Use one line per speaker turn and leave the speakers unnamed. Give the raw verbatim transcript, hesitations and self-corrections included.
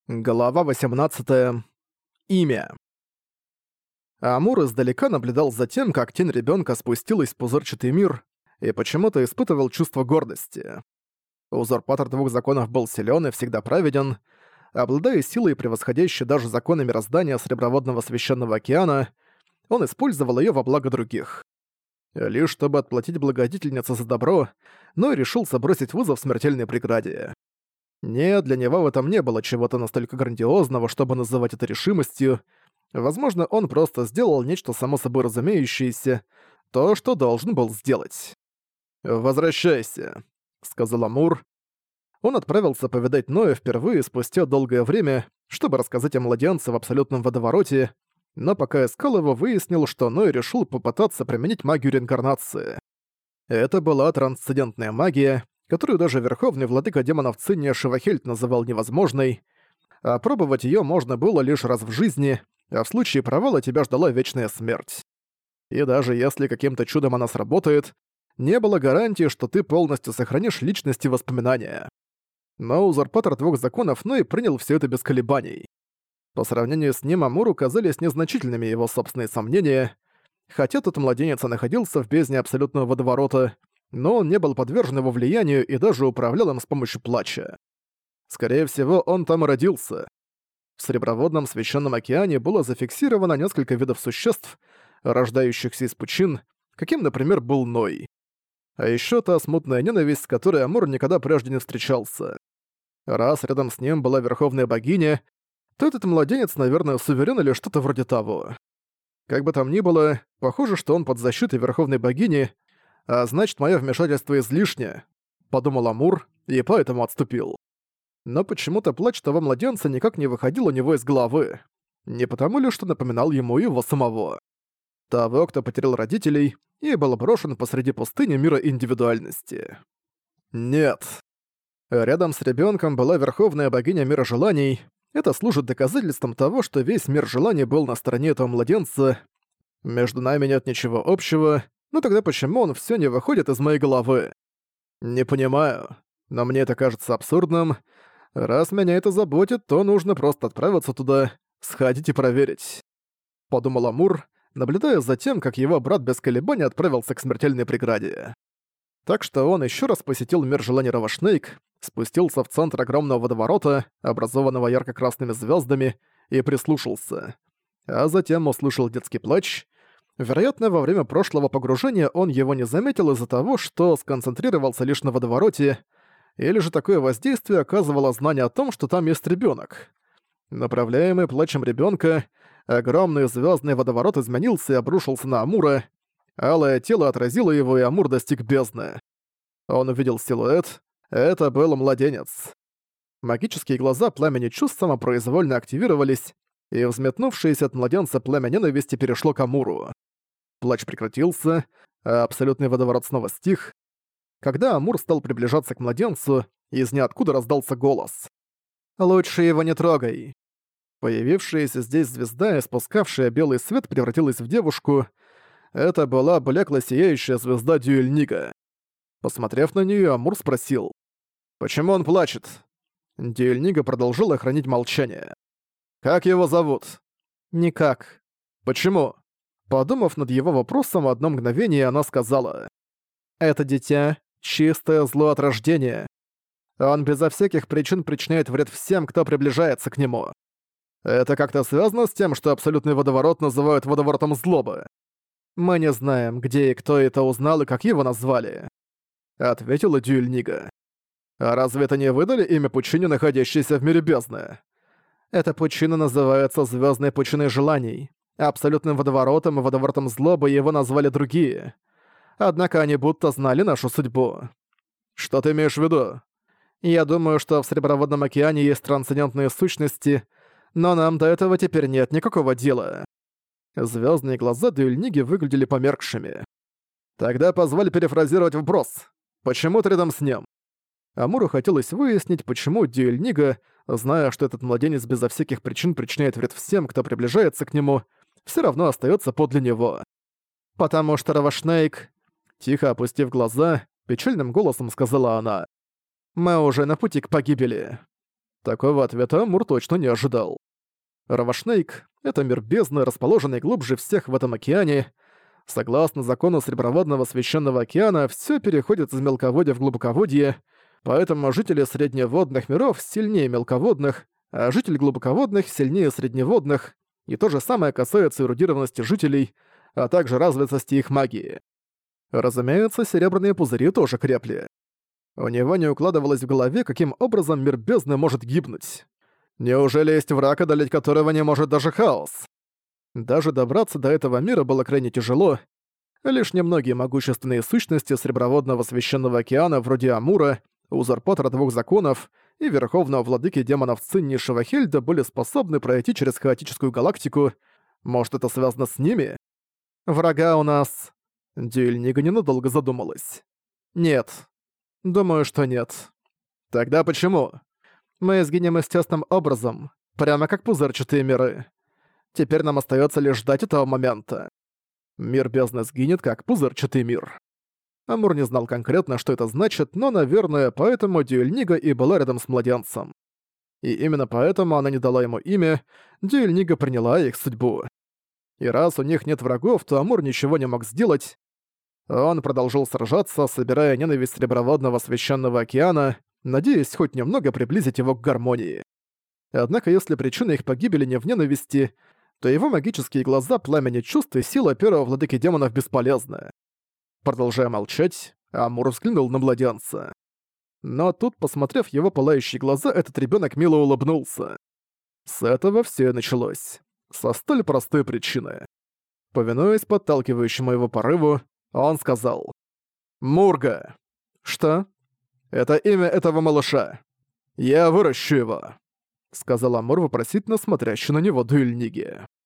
Глава восемнадцатая. Имя. Амур издалека наблюдал за тем, как тень ребенка спустилась в пузырчатый мир, и почему-то испытывал чувство гордости. Узурпатор двух законов был силен и всегда праведен, обладая силой, превосходящей даже законы мироздания Среброводного Священного Океана, он использовал ее во благо других. Лишь чтобы отплатить благодетельнице за добро, но и решился бросить вызов смертельной преграде. Нет, для него в этом не было чего-то настолько грандиозного, чтобы называть это решимостью. Возможно, он просто сделал нечто само собой разумеющееся, то, что должен был сделать. «Возвращайся», — сказал Амур. Он отправился повидать Ноя впервые спустя долгое время, чтобы рассказать о младенце в абсолютном водовороте, но пока искал его, выяснил, что Ной решил попытаться применить магию реинкарнации. Это была трансцендентная магия, которую даже верховный владыка демонов Цинния Шивахельд называл невозможной, а пробовать её можно было лишь раз в жизни, а в случае провала тебя ждала вечная смерть. И даже если каким-то чудом она сработает, не было гарантии, что ты полностью сохранишь личность и воспоминания. Но узурпатор двух законов Ной принял всё это без колебаний. По сравнению с ним Амуру казались незначительными его собственные сомнения, хотя тот младенец и находился в бездне абсолютного водоворота, но он не был подвержен его влиянию и даже управлял им с помощью плача. Скорее всего, он там и родился. В Среброводном Священном Океане было зафиксировано несколько видов существ, рождающихся из пучин, каким, например, был Ной. А ещё та смутная ненависть, с которой Амур никогда прежде не встречался. Раз рядом с ним была Верховная Богиня, то этот младенец, наверное, суверен или что-то вроде того. Как бы там ни было, похоже, что он под защитой Верховной Богини, а значит, моё вмешательство излишне, подумал Амур и поэтому отступил. Но почему-то плач того младенца никак не выходил у него из головы. Не потому ли, что напоминал ему его самого. Того, кто потерял родителей и был брошен посреди пустыни мира индивидуальности. Нет. Рядом с ребёнком была Верховная Богиня Мира Желаний. Это служит доказательством того, что весь мир желаний был на стороне этого младенца. Между нами нет ничего общего. Ну тогда почему он всё не выходит из моей головы? Не понимаю, но мне это кажется абсурдным. Раз меня это заботит, то нужно просто отправиться туда, сходить и проверить. Подумал Амур, наблюдая за тем, как его брат без колебаний отправился к смертельной преграде. Так что он ещё раз посетил мир желаний Равашнейк, спустился в центр огромного водоворота, образованного ярко-красными звёздами, и прислушался. А затем услышал детский плач. Вероятно, во время прошлого погружения он его не заметил из-за того, что сконцентрировался лишь на водовороте, или же такое воздействие оказывало знание о том, что там есть ребёнок. Направляемый плачем ребёнка, огромный звёздный водоворот изменился и обрушился на Амура. Алое тело отразило его, и Амур достиг бездны. Он увидел силуэт. Это был младенец. Магические глаза пламени чувств самопроизвольно активировались, и взметнувшееся от младенца пламя ненависти перешло к Амуру. Плач прекратился, а абсолютный водоворот снова стих. Когда Амур стал приближаться к младенцу, из ниоткуда раздался голос. «Лучше его не трогай». Появившаяся здесь звезда, испускавшая белый свет, превратилась в девушку. Это была блекло-сияющая звезда Дюэльнига. Посмотрев на неё, Амур спросил: «Почему он плачет?» Дюэльнига продолжила хранить молчание. «Как его зовут?» «Никак». «Почему?» Подумав над его вопросом одно мгновение, она сказала: «Это дитя — чистое зло от рождения. Он безо всяких причин причиняет вред всем, кто приближается к нему. Это как-то связано с тем, что абсолютный водоворот называют водоворотом злобы? Мы не знаем, где и кто это узнал и как его назвали», — ответила Дюэльнига. «А разве это не выдали имя пучине, находящейся в мире бездны?» «Эта пучина называется Звёздной пучиной желаний. Абсолютным водоворотом и водоворотом злобы его назвали другие. Однако они будто знали нашу судьбу». «Что ты имеешь в виду?» «Я думаю, что в Среброводном океане есть трансцендентные сущности, но нам до этого теперь нет никакого дела». Звёздные глаза Дюэльниги выглядели померкшими. «Тогда позволь перефразировать вопрос. Почему ты рядом с ним?» Амуру хотелось выяснить, почему Дюэльнига, зная, что этот младенец безо всяких причин причиняет вред всем, кто приближается к нему, всё равно остаётся подле него. «Потому что Равашнейк...» Тихо опустив глаза, печальным голосом сказала она: «Мы уже на пути к погибели». Такого ответа Амур точно не ожидал. Равашнейк — это мир бездны, расположенный глубже всех в этом океане. Согласно закону Среброводного Священного океана, все переходит из мелководья в глубоководье, поэтому жители средневодных миров сильнее мелководных, а жители глубоководных сильнее средневодных, и то же самое касается эрудированности жителей, а также развитости их магии. Разумеется, серебряные пузыри тоже крепли. У него не укладывалось в голове, каким образом мир бездны может гибнуть. Неужели есть враг, одолеть которого не может даже хаос? Даже добраться до этого мира было крайне тяжело. Лишь немногие могущественные сущности Среброводного Священного океана, вроде Амура, узурпатора двух законов и верховного владыки демонов Цинни Шивахельда, были способны пройти через хаотическую галактику. Может, это связано с ними? Врага у нас... Дюэльнига ненадолго задумалась. Нет. Думаю, что нет. Тогда почему? Мы сгинем естественным образом, прямо как пузырчатые миры. Теперь нам остается лишь ждать этого момента. Мир бездны сгинет, как пузырчатый мир. Амур не знал конкретно, что это значит, но, наверное, поэтому Дюэльнига и была рядом с младенцем. И именно поэтому она не дала ему имя, Дюэльнига приняла их судьбу. И раз у них нет врагов, то Амур ничего не мог сделать. Он продолжил сражаться, собирая ненависть Среброводного Священного океана, надеясь хоть немного приблизить его к гармонии. Однако если причина их погибели не в ненависти, то его магические глаза, пламени чувств и сила первого владыки демонов бесполезны. Продолжая молчать, Амур взглянул на младенца. Но тут, посмотрев в его пылающие глаза, этот ребенок мило улыбнулся. С этого все и началось. Со столь простой причины. Повинуясь подталкивающему его порыву, он сказал: «Мурга». «Что?» «Это имя этого малыша. Я выращу его», — сказал Амур, вопросительно смотрящий на него Дюэльниги.